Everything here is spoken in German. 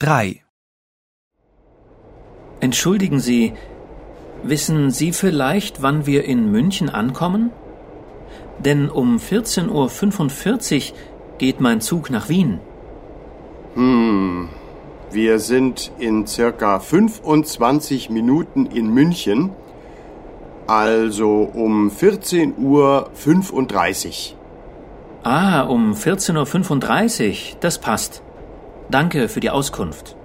3. Entschuldigen Sie, wissen Sie vielleicht, wann wir in München ankommen? Denn um 14:45 Uhr geht mein Zug nach Wien. Wir sind in circa 25 Minuten in München, also um 14:35 Uhr. Ah, um 14:35 Uhr, das passt. Danke für die Auskunft.